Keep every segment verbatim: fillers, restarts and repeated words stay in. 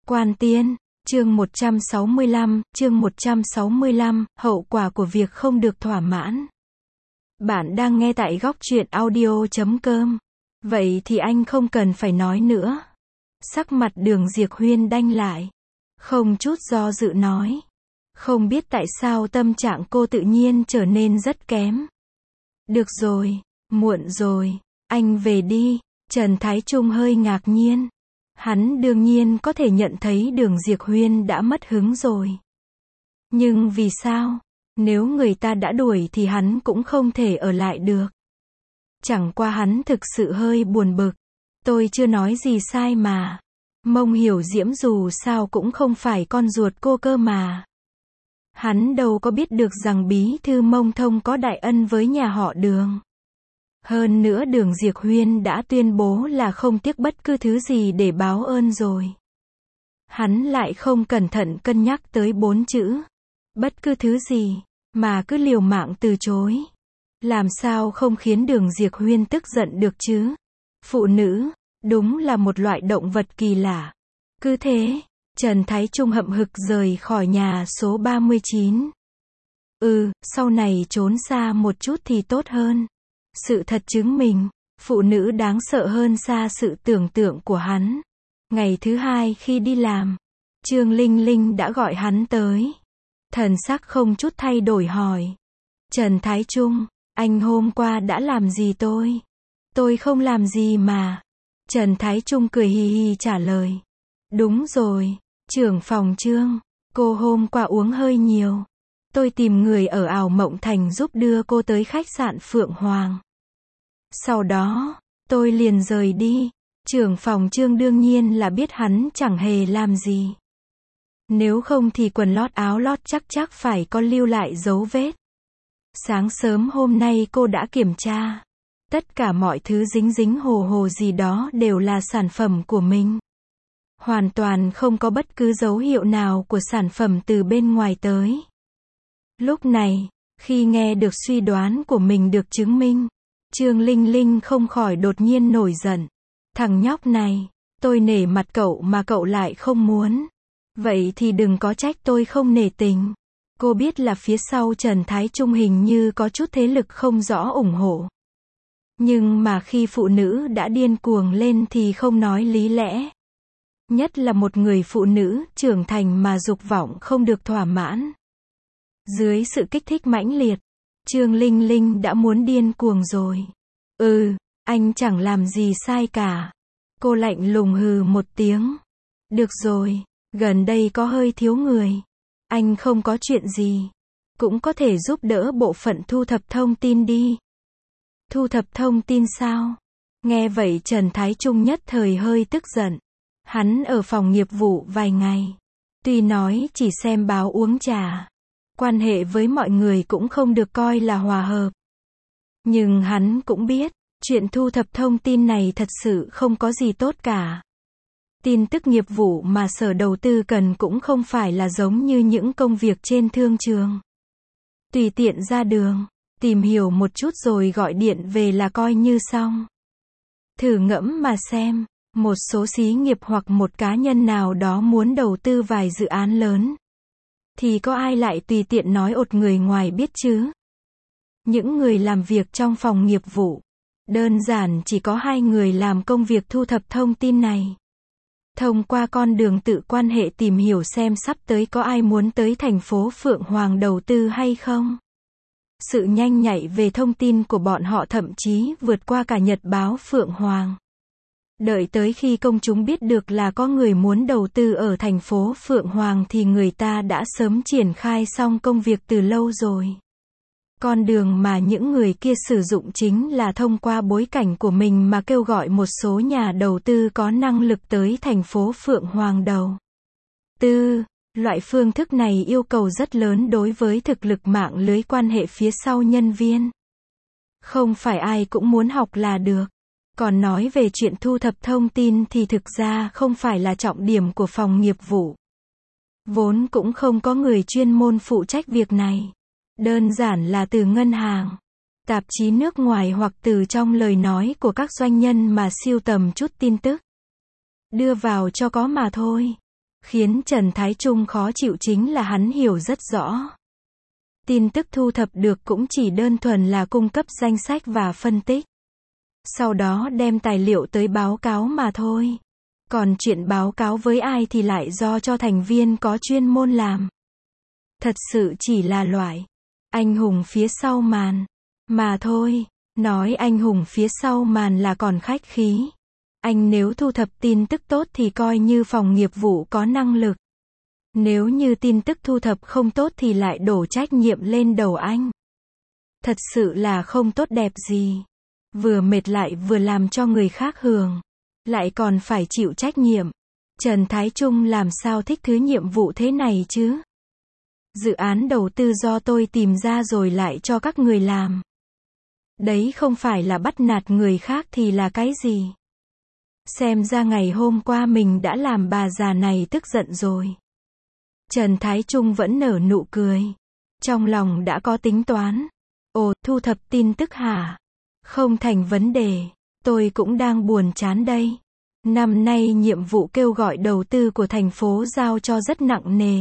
Quan Tiên, chương một trăm sáu mươi lăm, chương một trăm sáu mươi lăm, hậu quả của việc không được thỏa mãn. Bạn đang nghe tại góc truyện audio chấm com. Vậy thì anh không cần phải nói nữa. Sắc mặt Đường Diệp Huyên đanh lại. Không chút do dự nói. Không biết tại sao tâm trạng cô tự nhiên trở nên rất kém. Được rồi, muộn rồi, anh về đi. Trần Thái Trung hơi ngạc nhiên. Hắn đương nhiên có thể nhận thấy Đường Diệp Huyên đã mất hứng rồi. Nhưng vì sao? Nếu người ta đã đuổi thì hắn cũng không thể ở lại được. Chẳng qua hắn thực sự hơi buồn bực. Tôi chưa nói gì sai mà. Mông Hiểu Diễm dù sao cũng không phải con ruột cô cơ mà. Hắn đâu có biết được rằng bí thư Mông Thông có đại ân với nhà họ Đường. Hơn nữa Đường Diệp Huyên đã tuyên bố là không tiếc bất cứ thứ gì để báo ơn rồi. Hắn lại không cẩn thận cân nhắc tới bốn chữ. Bất cứ thứ gì, mà cứ liều mạng từ chối. Làm sao không khiến Đường Diệp Huyên tức giận được chứ? Phụ nữ, đúng là một loại động vật kỳ lạ. Cứ thế, Trần Thái Trung hậm hực rời khỏi nhà số ba mươi chín. Ừ, sau này trốn xa một chút thì tốt hơn. Sự thật chứng minh, phụ nữ đáng sợ hơn xa sự tưởng tượng của hắn. Ngày thứ hai khi đi làm, Trương Linh Linh đã gọi hắn tới. Thần sắc không chút thay đổi hỏi. Trần Thái Trung, anh hôm qua đã làm gì tôi? Tôi không làm gì mà. Trần Thái Trung cười hì hì trả lời. Đúng rồi, trưởng phòng Trương, cô hôm qua uống hơi nhiều. Tôi tìm người ở Ảo Mộng Thành giúp đưa cô tới khách sạn Phượng Hoàng. Sau đó, tôi liền rời đi. Trưởng phòng Trương đương nhiên là biết hắn chẳng hề làm gì. Nếu không thì quần lót áo lót chắc chắc phải có lưu lại dấu vết. Sáng sớm hôm nay cô đã kiểm tra. Tất cả mọi thứ dính dính hồ hồ gì đó đều là sản phẩm của mình. Hoàn toàn không có bất cứ dấu hiệu nào của sản phẩm từ bên ngoài tới. Lúc này, khi nghe được suy đoán của mình được chứng minh, Trương Linh Linh không khỏi đột nhiên nổi giận. Thằng nhóc này, tôi nể mặt cậu mà cậu lại không muốn. Vậy thì đừng có trách tôi không nể tình. Cô biết là phía sau Trần Thái Trung hình như có chút thế lực không rõ ủng hộ. Nhưng mà khi phụ nữ đã điên cuồng lên thì không nói lý lẽ. Nhất là một người phụ nữ trưởng thành mà dục vọng không được thỏa mãn. Dưới sự kích thích mãnh liệt, Trương Linh Linh đã muốn điên cuồng rồi. Ừ, anh chẳng làm gì sai cả. Cô lạnh lùng hừ một tiếng. Được rồi, gần đây có hơi thiếu người. Anh không có chuyện gì. Cũng có thể giúp đỡ bộ phận thu thập thông tin đi. Thu thập thông tin sao? Nghe vậy Trần Thái Trung nhất thời hơi tức giận. Hắn ở phòng nghiệp vụ vài ngày. Tuy nói chỉ xem báo uống trà. Quan hệ với mọi người cũng không được coi là hòa hợp. Nhưng hắn cũng biết, chuyện thu thập thông tin này thật sự không có gì tốt cả. Tin tức nghiệp vụ mà sở đầu tư cần cũng không phải là giống như những công việc trên thương trường. Tùy tiện ra đường, tìm hiểu một chút rồi gọi điện về là coi như xong. Thử ngẫm mà xem, một số xí nghiệp hoặc một cá nhân nào đó muốn đầu tư vài dự án lớn. Thì có ai lại tùy tiện nói ột người ngoài biết chứ? Những người làm việc trong phòng nghiệp vụ, đơn giản chỉ có hai người làm công việc thu thập thông tin này. Thông qua con đường tự quan hệ tìm hiểu xem sắp tới có ai muốn tới thành phố Phượng Hoàng đầu tư hay không. Sự nhanh nhạy về thông tin của bọn họ thậm chí vượt qua cả nhật báo Phượng Hoàng. Đợi tới khi công chúng biết được là có người muốn đầu tư ở thành phố Phượng Hoàng thì người ta đã sớm triển khai xong công việc từ lâu rồi. Con đường mà những người kia sử dụng chính là thông qua bối cảnh của mình mà kêu gọi một số nhà đầu tư có năng lực tới thành phố Phượng Hoàng đầu tư. Loại phương thức này yêu cầu rất lớn đối với thực lực mạng lưới quan hệ phía sau nhân viên. Không phải ai cũng muốn học là được. Còn nói về chuyện thu thập thông tin thì thực ra không phải là trọng điểm của phòng nghiệp vụ. Vốn cũng không có người chuyên môn phụ trách việc này. Đơn giản là từ ngân hàng, tạp chí nước ngoài hoặc từ trong lời nói của các doanh nhân mà sưu tầm chút tin tức. Đưa vào cho có mà thôi. Khiến Trần Thái Trung khó chịu chính là hắn hiểu rất rõ. Tin tức thu thập được cũng chỉ đơn thuần là cung cấp danh sách và phân tích. Sau đó đem tài liệu tới báo cáo mà thôi. Còn chuyện báo cáo với ai thì lại do cho thành viên có chuyên môn làm. Thật sự chỉ là loại anh hùng phía sau màn. Mà thôi, nói anh hùng phía sau màn là còn khách khí. Anh nếu thu thập tin tức tốt thì coi như phòng nghiệp vụ có năng lực. Nếu như tin tức thu thập không tốt thì lại đổ trách nhiệm lên đầu anh. Thật sự là không tốt đẹp gì. Vừa mệt lại vừa làm cho người khác hưởng. Lại còn phải chịu trách nhiệm. Trần Thái Trung làm sao thích thứ nhiệm vụ thế này chứ? Dự án đầu tư do tôi tìm ra rồi lại cho các người làm. Đấy không phải là bắt nạt người khác thì là cái gì? Xem ra ngày hôm qua mình đã làm bà già này tức giận rồi. Trần Thái Trung vẫn nở nụ cười. Trong lòng đã có tính toán. Ồ, thu thập tin tức hả? Không thành vấn đề. Tôi cũng đang buồn chán đây. Năm nay nhiệm vụ kêu gọi đầu tư của thành phố giao cho rất nặng nề.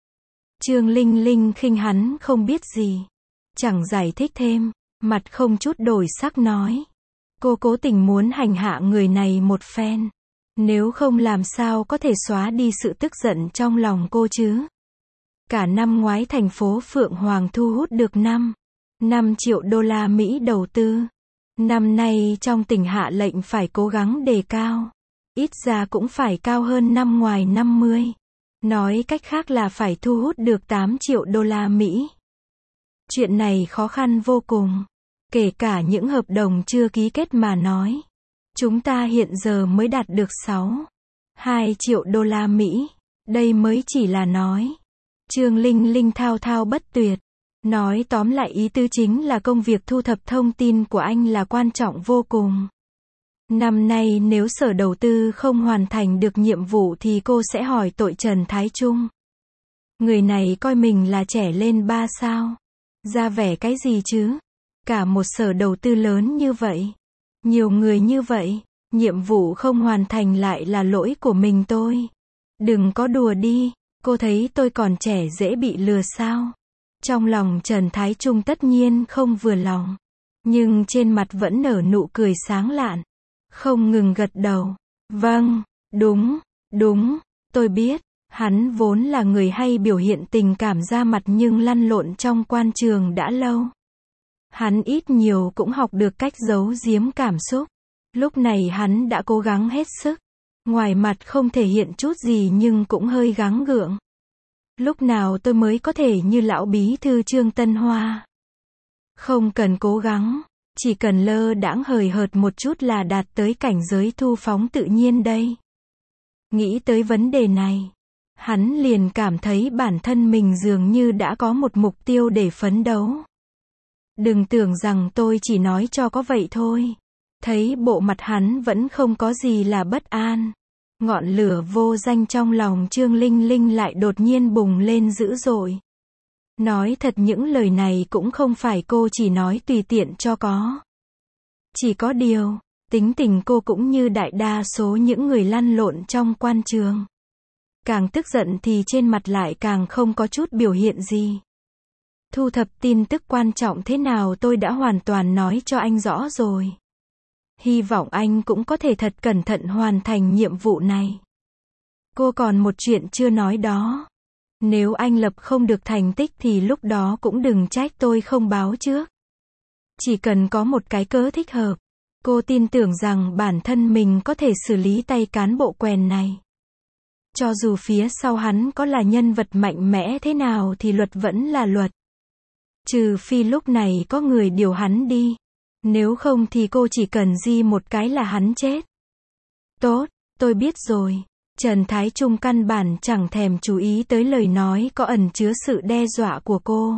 Trương Linh Linh khinh hắn không biết gì. Chẳng giải thích thêm. Mặt không chút đổi sắc nói. Cô cố tình muốn hành hạ người này một phen. Nếu không làm sao có thể xóa đi sự tức giận trong lòng cô chứ. Cả năm ngoái thành phố Phượng Hoàng thu hút được năm, năm triệu đô la Mỹ đầu tư. Năm nay trong tỉnh hạ lệnh phải cố gắng đề cao. Ít ra cũng phải cao hơn năm ngoài năm mươi. Nói cách khác là phải thu hút được tám triệu đô la Mỹ. Chuyện này khó khăn vô cùng. Kể cả những hợp đồng chưa ký kết mà nói. Chúng ta hiện giờ mới đạt được sáu, hai triệu đô la Mỹ. Đây mới chỉ là nói. Trương Linh Linh thao thao bất tuyệt. Nói tóm lại ý tứ chính là công việc thu thập thông tin của anh là quan trọng vô cùng. Năm nay nếu sở đầu tư không hoàn thành được nhiệm vụ thì cô sẽ hỏi tội Trần Thái Trung. Người này coi mình là trẻ lên ba sao. Ra vẻ cái gì chứ? Cả một sở đầu tư lớn như vậy. Nhiều người như vậy. Nhiệm vụ không hoàn thành lại là lỗi của mình tôi. Đừng có đùa đi. Cô thấy tôi còn trẻ dễ bị lừa sao? Trong lòng Trần Thái Trung tất nhiên không vừa lòng. Nhưng trên mặt vẫn nở nụ cười sáng lạn. Không ngừng gật đầu. Vâng, đúng, đúng, tôi biết. Hắn vốn là người hay biểu hiện tình cảm ra mặt nhưng lăn lộn trong quan trường đã lâu. Hắn ít nhiều cũng học được cách giấu giếm cảm xúc. Lúc này hắn đã cố gắng hết sức. Ngoài mặt không thể hiện chút gì nhưng cũng hơi gắng gượng. Lúc nào tôi mới có thể như lão bí thư Trương Tân Hoa? Không cần cố gắng, chỉ cần lơ đãng hời hợt một chút là đạt tới cảnh giới thu phóng tự nhiên đây. Nghĩ tới vấn đề này, hắn liền cảm thấy bản thân mình dường như đã có một mục tiêu để phấn đấu. Đừng tưởng rằng tôi chỉ nói cho có vậy thôi. Thấy bộ mặt hắn vẫn không có gì là bất an. Ngọn lửa vô danh trong lòng Trương Linh Linh lại đột nhiên bùng lên dữ dội. Nói thật những lời này cũng không phải cô chỉ nói tùy tiện cho có. Chỉ có điều, tính tình cô cũng như đại đa số những người lăn lộn trong quan trường. Càng tức giận thì trên mặt lại càng không có chút biểu hiện gì. Thu thập tin tức quan trọng thế nào tôi đã hoàn toàn nói cho anh rõ rồi. Hy vọng anh cũng có thể thật cẩn thận hoàn thành nhiệm vụ này. Cô còn một chuyện chưa nói đó. Nếu anh lập không được thành tích thì lúc đó cũng đừng trách tôi không báo trước. Chỉ cần có một cái cớ thích hợp. Cô tin tưởng rằng bản thân mình có thể xử lý tay cán bộ quèn này. Cho dù phía sau hắn có là nhân vật mạnh mẽ thế nào thì luật vẫn là luật. Trừ phi lúc này có người điều hắn đi. Nếu không thì cô chỉ cần di một cái là hắn chết. Tốt, tôi biết rồi. Trần Thái Trung căn bản chẳng thèm chú ý tới lời nói có ẩn chứa sự đe dọa của cô.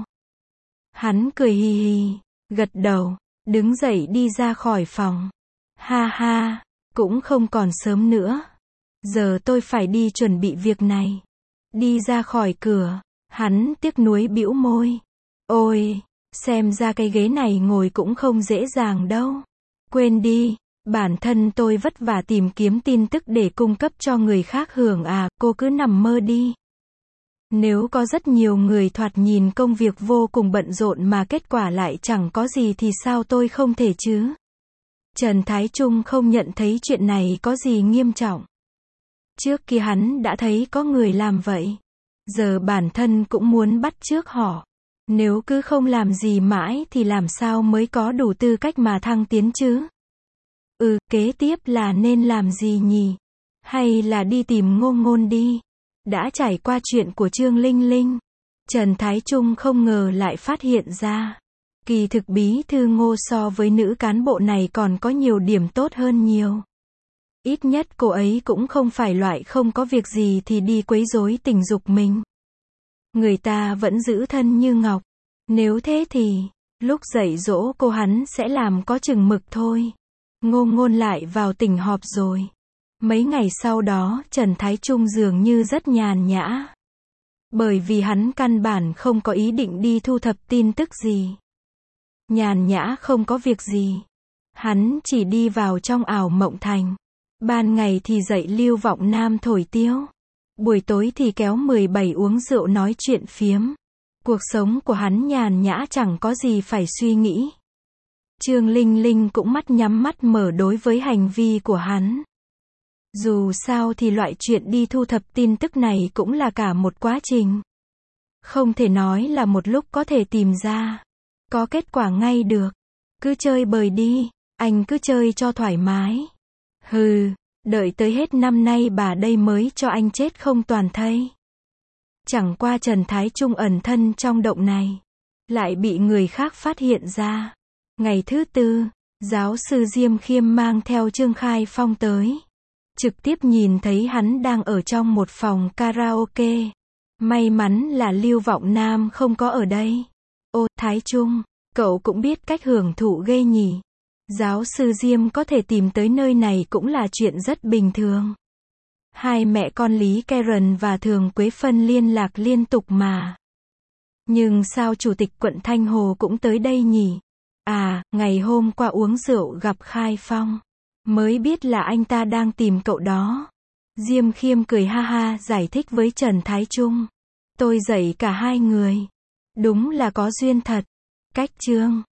Hắn cười hì hì, gật đầu, đứng dậy đi ra khỏi phòng. Ha ha, cũng không còn sớm nữa. Giờ tôi phải đi chuẩn bị việc này. Đi ra khỏi cửa, hắn tiếc nuối bĩu môi. Ôi, xem ra cái ghế này ngồi cũng không dễ dàng đâu. Quên đi, Bản thân tôi vất vả tìm kiếm tin tức để cung cấp cho người khác hưởng à, cô cứ nằm mơ đi. Nếu có rất nhiều người thoạt nhìn công việc vô cùng bận rộn mà kết quả lại chẳng có gì thì sao tôi không thể chứ? Trần Thái Trung không nhận thấy chuyện này có gì nghiêm trọng. Trước kia hắn đã thấy có người làm vậy. Giờ bản thân cũng muốn bắt chước họ. Nếu cứ không làm gì mãi thì làm sao mới có đủ tư cách mà thăng tiến chứ? Ừ, kế tiếp là nên làm gì nhỉ? Hay là đi tìm Ngô Ngôn đi? Đã trải qua chuyện của Trương Linh Linh, Trần Thái Trung không ngờ lại phát hiện ra. Kỳ thực bí thư Ngô so với nữ cán bộ này còn có nhiều điểm tốt hơn nhiều. Ít nhất cô ấy cũng không phải loại không có việc gì thì đi quấy rối tình dục mình. Người ta vẫn giữ thân như ngọc. Nếu thế thì, lúc dạy dỗ cô hắn sẽ làm có chừng mực thôi. Ngô Ngôn lại vào tỉnh họp rồi. Mấy ngày sau đó, Trần Thái Trung dường như rất nhàn nhã. Bởi vì hắn căn bản không có ý định đi thu thập tin tức gì. Nhàn nhã không có việc gì. Hắn chỉ đi vào trong ảo mộng thành. Ban ngày thì dạy Lưu Vọng Nam thổi tiêu. Buổi tối thì kéo mười bảy uống rượu nói chuyện phiếm. Cuộc sống của hắn nhàn nhã chẳng có gì phải suy nghĩ. Trương Linh Linh cũng mắt nhắm mắt mở đối với hành vi của hắn. Dù sao thì loại chuyện đi thu thập tin tức này cũng là cả một quá trình. Không thể nói là một lúc có thể tìm ra. Có kết quả ngay được. Cứ chơi bời đi, anh cứ chơi cho thoải mái. Hừ, đợi tới hết năm nay bà đây mới cho anh chết không toàn thây. Chẳng qua Trần Thái Trung ẩn thân trong động này. Lại bị người khác phát hiện ra. Ngày thứ tư, giáo sư Diêm Khiêm mang theo Trương Khai Phong tới. Trực tiếp nhìn thấy hắn đang ở trong một phòng karaoke. May mắn là Lưu Vọng Nam không có ở đây. Ô, Thái Trung, cậu cũng biết cách hưởng thụ ghê nhỉ. Giáo sư Diêm có thể tìm tới nơi này cũng là chuyện rất bình thường. Hai mẹ con Lý Karen và Thường Quế Phân liên lạc liên tục mà. Nhưng sao Chủ tịch quận Thanh Hồ cũng tới đây nhỉ? À, ngày hôm qua uống rượu gặp Khai Phong. Mới biết là anh ta đang tìm cậu đó. Diêm Khiêm cười ha ha giải thích với Trần Thái Trung. Tôi dạy cả hai người. Đúng là có duyên thật. Cách chương